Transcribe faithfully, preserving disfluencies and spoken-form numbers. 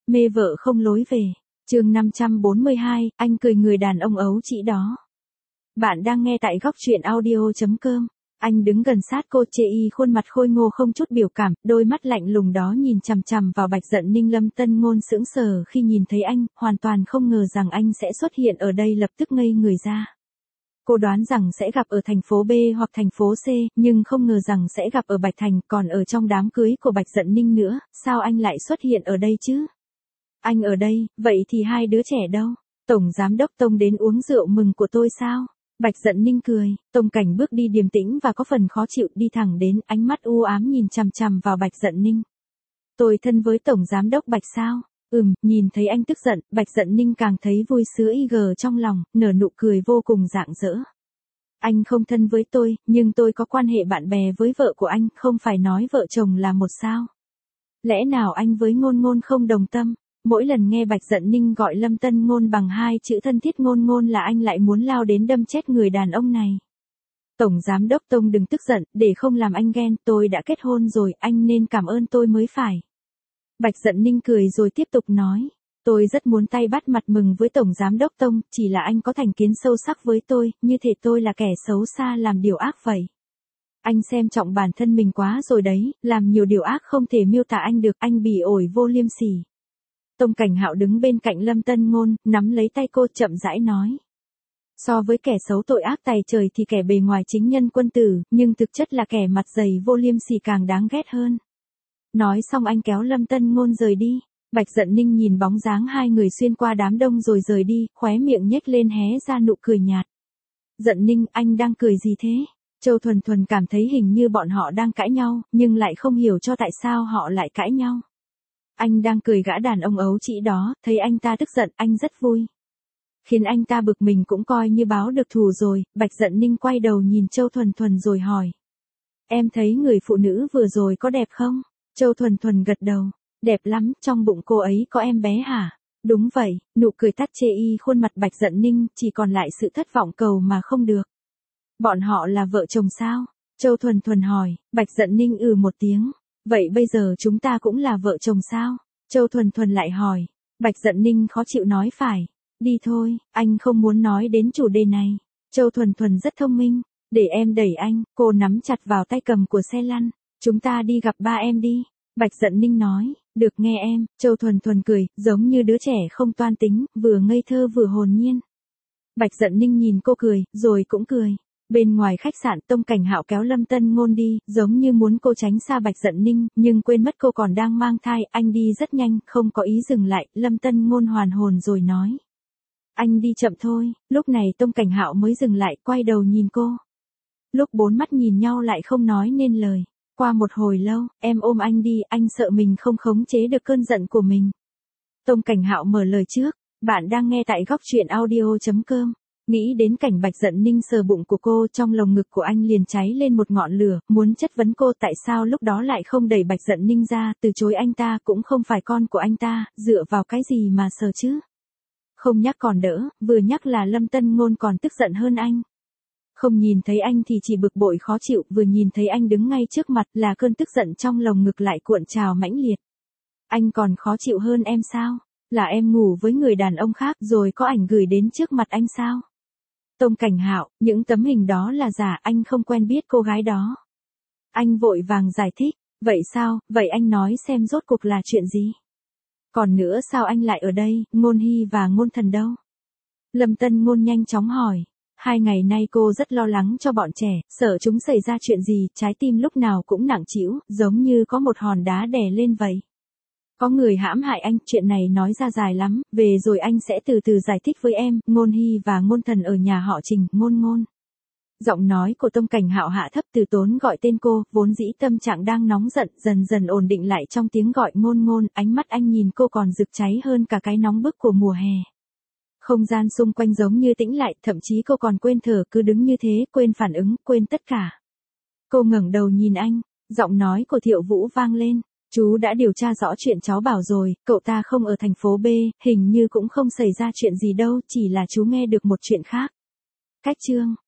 Mê vợ không lối về. Chương năm trăm bốn mươi hai, anh cười người đàn ông ấu trĩ đó. Bạn đang nghe tại góc truyện audio chấm com. Anh đứng gần sát cô, chê y khuôn mặt khôi ngô không chút biểu cảm, đôi mắt lạnh lùng đó nhìn chằm chằm vào Bạch Dận Ninh. Lâm Tân Ngôn sững sờ khi nhìn thấy anh, hoàn toàn không ngờ rằng anh sẽ xuất hiện ở đây, lập tức ngây người ra. Cô đoán rằng sẽ gặp ở thành phố B hoặc thành phố C, nhưng không ngờ rằng sẽ gặp ở Bạch Thành, còn ở trong đám cưới của Bạch Dận Ninh nữa. Sao anh lại xuất hiện ở đây chứ? Anh ở đây, vậy thì hai đứa trẻ đâu? Tổng Giám đốc Tông đến uống rượu mừng của tôi sao? Bạch Dận Ninh cười, Tông Cảnh bước đi điềm tĩnh và có phần khó chịu, đi thẳng đến, ánh mắt u ám nhìn chằm chằm vào Bạch Dận Ninh. Tôi thân với Tổng Giám đốc Bạch sao? Ừm, nhìn thấy anh tức giận, Bạch Dận Ninh càng thấy vui sướng y gờ trong lòng, nở nụ cười vô cùng rạng rỡ. Anh không thân với tôi, nhưng tôi có quan hệ bạn bè với vợ của anh, không phải nói vợ chồng là một sao? Lẽ nào anh với Ngôn Ngôn không đồng tâm? Mỗi lần nghe Bạch Dận Ninh gọi Lâm Tân Ngôn bằng hai chữ thân thiết Ngôn Ngôn là anh lại muốn lao đến đâm chết người đàn ông này. Tổng Giám đốc Tông đừng tức giận, để không làm anh ghen, tôi đã kết hôn rồi, anh nên cảm ơn tôi mới phải. Bạch Dận Ninh cười rồi tiếp tục nói, tôi rất muốn tay bắt mặt mừng với Tổng Giám đốc Tông, chỉ là anh có thành kiến sâu sắc với tôi, như thể tôi là kẻ xấu xa làm điều ác vậy. Anh xem trọng bản thân mình quá rồi đấy, làm nhiều điều ác không thể miêu tả anh được, anh bỉ ổi vô liêm sỉ. Tông Cảnh Hạo đứng bên cạnh Lâm Tân Ngôn, nắm lấy tay cô chậm rãi nói. So với kẻ xấu tội ác tày trời thì kẻ bề ngoài chính nhân quân tử, nhưng thực chất là kẻ mặt dày vô liêm sỉ càng đáng ghét hơn. Nói xong anh kéo Lâm Tân Ngôn rời đi. Bạch Dận Ninh nhìn bóng dáng hai người xuyên qua đám đông rồi rời đi, khóe miệng nhếch lên hé ra nụ cười nhạt. Dận Ninh, anh đang cười gì thế? Châu Thuần Thuần cảm thấy hình như bọn họ đang cãi nhau, nhưng lại không hiểu cho tại sao họ lại cãi nhau. Anh đang cười gã đàn ông ấu trĩ đó, thấy anh ta tức giận, anh rất vui. Khiến anh ta bực mình cũng coi như báo được thù rồi. Bạch Dận Ninh quay đầu nhìn Châu Thuần Thuần rồi hỏi. Em thấy người phụ nữ vừa rồi có đẹp không? Châu Thuần Thuần gật đầu. Đẹp lắm, trong bụng cô ấy có em bé hả? Đúng vậy, nụ cười tắt chê y khuôn mặt Bạch Dận Ninh, chỉ còn lại sự thất vọng cầu mà không được. Bọn họ là vợ chồng sao? Châu Thuần Thuần hỏi. Bạch Dận Ninh ừ một tiếng. Vậy bây giờ chúng ta cũng là vợ chồng sao? Châu Thuần Thuần lại hỏi. Bạch Dận Ninh khó chịu nói phải. Đi thôi, anh không muốn nói đến chủ đề này. Châu Thuần Thuần rất thông minh. Để em đẩy anh, cô nắm chặt vào tay cầm của xe lăn. Chúng ta đi gặp ba em đi. Bạch Dận Ninh nói. Được nghe em. Châu Thuần Thuần cười, giống như đứa trẻ không toan tính, vừa ngây thơ vừa hồn nhiên. Bạch Dận Ninh nhìn cô cười, rồi cũng cười. Bên ngoài khách sạn, Tông Cảnh Hạo kéo Lâm Tân Ngôn đi, giống như muốn cô tránh xa Bạch Dận Ninh, nhưng quên mất cô còn đang mang thai, anh đi rất nhanh, không có ý dừng lại. Lâm Tân Ngôn hoàn hồn rồi nói. Anh đi chậm thôi. Lúc này Tông Cảnh Hạo mới dừng lại, quay đầu nhìn cô. Lúc bốn mắt nhìn nhau lại không nói nên lời. Qua một hồi lâu, em ôm anh đi, anh sợ mình không khống chế được cơn giận của mình. Tông Cảnh Hạo mở lời trước. Bạn đang nghe tại góc truyện audio chấm com. Nghĩ đến cảnh Bạch Dận Ninh sờ bụng của cô, trong lồng ngực của anh liền cháy lên một ngọn lửa, muốn chất vấn cô tại sao lúc đó lại không đẩy Bạch Dận Ninh ra, từ chối anh ta, cũng không phải con của anh ta, dựa vào cái gì mà sờ chứ? Không nhắc còn đỡ, vừa nhắc là Lâm Tân Ngôn còn tức giận hơn anh. Không nhìn thấy anh thì chỉ bực bội khó chịu, vừa nhìn thấy anh đứng ngay trước mặt là cơn tức giận trong lồng ngực lại cuộn trào mãnh liệt. Anh còn khó chịu hơn em sao? Là em ngủ với người đàn ông khác rồi có ảnh gửi đến trước mặt anh sao? Tông Cảnh Hạo, những tấm hình đó là giả, anh không quen biết cô gái đó. Anh vội vàng giải thích, vậy sao, vậy anh nói xem rốt cuộc là chuyện gì? Còn nữa sao anh lại ở đây, Ngôn Hy và Ngôn Thần đâu? Lâm Tân Ngôn nhanh chóng hỏi. Hai ngày nay cô rất lo lắng cho bọn trẻ, sợ chúng xảy ra chuyện gì, trái tim lúc nào cũng nặng trĩu, giống như có một hòn đá đè lên vậy. Có người hãm hại anh, chuyện này nói ra dài lắm, về rồi anh sẽ từ từ giải thích với em. Ngôn Hy và Ngôn Thần ở nhà họ Trình, Ngôn Ngôn. Giọng nói của Tông Cảnh Hạo hạ thấp, từ tốn gọi tên cô, vốn dĩ tâm trạng đang nóng giận, dần dần ổn định lại trong tiếng gọi Ngôn Ngôn, ánh mắt anh nhìn cô còn rực cháy hơn cả cái nóng bức của mùa hè. Không gian xung quanh giống như tĩnh lại, thậm chí cô còn quên thở, cứ đứng như thế, quên phản ứng, quên tất cả. Cô ngẩng đầu nhìn anh, giọng nói của Thiệu Vũ vang lên. Chú đã điều tra rõ chuyện cháu bảo rồi, cậu ta không ở thành phố B, hình như cũng không xảy ra chuyện gì đâu, chỉ là chú nghe được một chuyện khác. Cách chương.